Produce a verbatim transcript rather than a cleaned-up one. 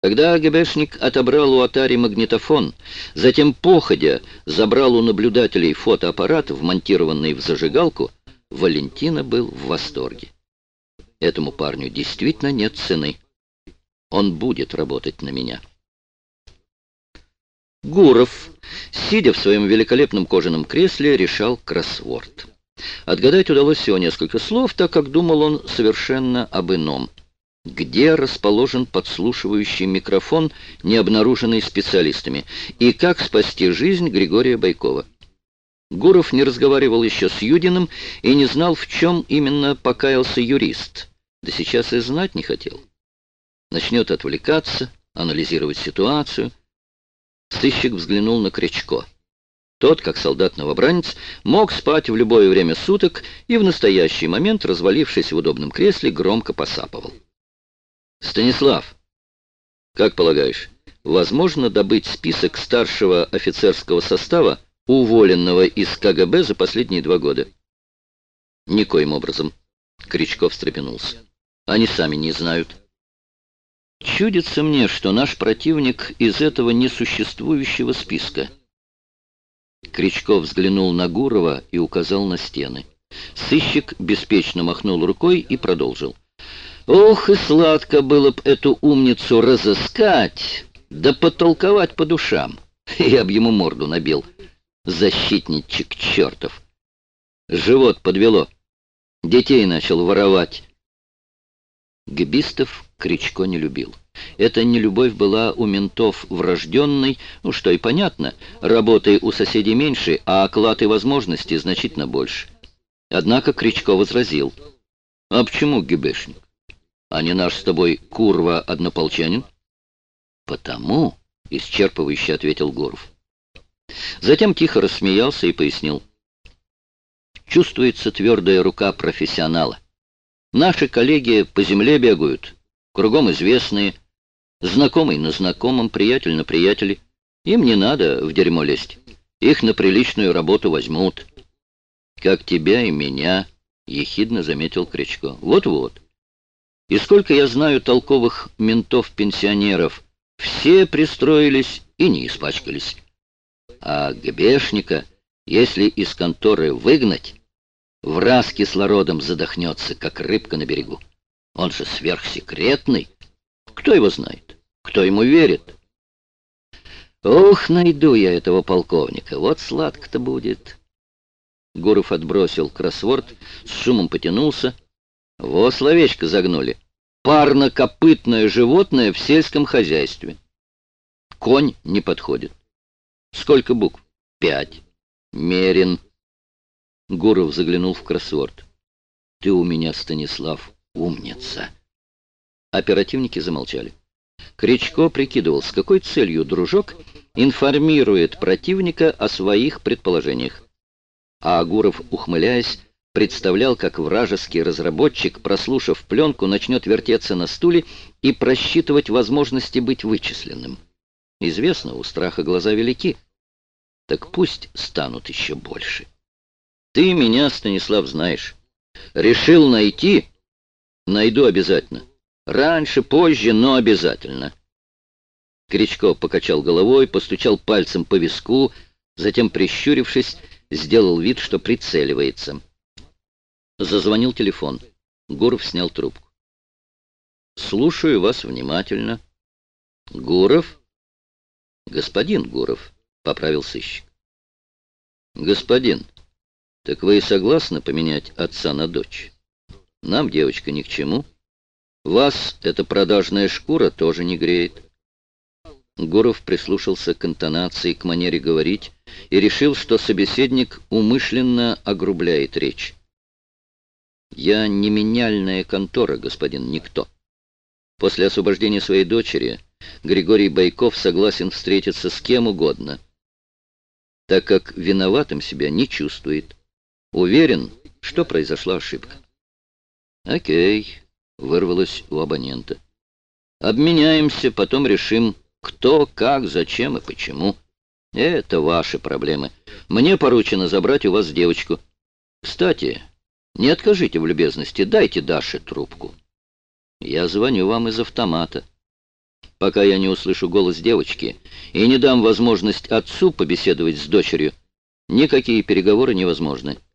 Когда ГБшник отобрал у Атари магнитофон, затем походя забрал у наблюдателей фотоаппарат, вмонтированный в зажигалку, Валентина был в восторге. Этому парню действительно нет цены. Он будет работать на меня. Гуров, сидя в своем великолепном кожаном кресле, решал кроссворд. Отгадать удалось всего несколько слов, так как думал он совершенно об ином. Где расположен подслушивающий микрофон, не обнаруженный специалистами, и как спасти жизнь Григория Байкова. Гуров не разговаривал еще с Юдиным и не знал, в чем именно покаялся юрист. Да сейчас и знать не хотел. Начнет отвлекаться, анализировать ситуацию. Сыщик взглянул на Крячко. Тот, как солдат-новобранец, мог спать в любое время суток и в настоящий момент, развалившись в удобном кресле, громко посапывал. «Станислав, как полагаешь, возможно добыть список старшего офицерского состава, уволенного из КГБ за последние два года?» «Никоим образом», — Крячко встрепенулся. «Они сами не знают». «Чудится мне, что наш противник из этого несуществующего списка». Крячко взглянул на Гурова и указал на стены. Сыщик беспечно махнул рукой и продолжил. «Ох, и сладко было б эту умницу разыскать, да потолковать по душам. Я б ему морду набил. Защитничек чертов. Живот подвело. Детей начал воровать». Гбистов Крячко не любил. Эта нелюбовь была у ментов врожденной, ну что и понятно, работы у соседей меньше, а оклад и возможности значительно больше. Однако Крячко возразил. «А почему ГБшник? А не наш с тобой курва-однополчанин?» «Потому», — исчерпывающе ответил Гуров. Затем тихо рассмеялся и пояснил. «Чувствуется твердая рука профессионала. Наши коллеги по земле бегают, кругом известные, знакомый на знакомом, приятель на приятеле. Им не надо в дерьмо лезть. Их на приличную работу возьмут». «Как тебя и меня», — ехидно заметил Крячко. «Вот-вот. И сколько я знаю толковых ментов-пенсионеров, все пристроились и не испачкались. А ГБшника, если из конторы выгнать, враз кислородом задохнется, как рыбка на берегу. Он же сверхсекретный. Кто его знает? Кто ему верит?» «Ох, найду я этого полковника, вот сладко-то будет». Гуров отбросил кроссворд, с шумом потянулся. «Во, словечко загнули. Парнокопытное животное в сельском хозяйстве. Конь не подходит. Сколько букв? Пять. Мерин». Гуров заглянул в кроссворд. «Ты у меня, Станислав, умница». Оперативники замолчали. Крячко прикидывал, с какой целью дружок информирует противника о своих предположениях. А Гуров, ухмыляясь, представлял, как вражеский разработчик, прослушав пленку, начнет вертеться на стуле и просчитывать возможности быть вычисленным. Известно, у страха глаза велики. Так пусть станут еще больше. Ты меня, Станислав, знаешь. Решил найти? Найду обязательно. Раньше, позже, но обязательно. Крячко покачал головой, постучал пальцем по виску, затем, прищурившись, сделал вид, что прицеливается. Зазвонил телефон. Гуров снял трубку. «Слушаю вас внимательно». «Гуров?» «Господин Гуров», — поправил сыщик. «Господин, так вы и согласны поменять отца на дочь? Нам, девочка, ни к чему. Вас эта продажная шкура тоже не греет». Гуров прислушался к интонации, к манере говорить и решил, что собеседник умышленно огрубляет речь. «Я не меняльная контора, господин Никто. После освобождения своей дочери Григорий Байков согласен встретиться с кем угодно, так как виноватым себя не чувствует. Уверен, что произошла ошибка». «Окей», — вырвалось у абонента. «Обменяемся, потом решим, кто, как, зачем и почему. Это ваши проблемы. Мне поручено забрать у вас девочку. Кстати, не откажите в любезности, дайте Даше трубку. Я звоню вам из автомата. Пока я не услышу голос девочки и не дам возможность отцу побеседовать с дочерью, никакие переговоры невозможны.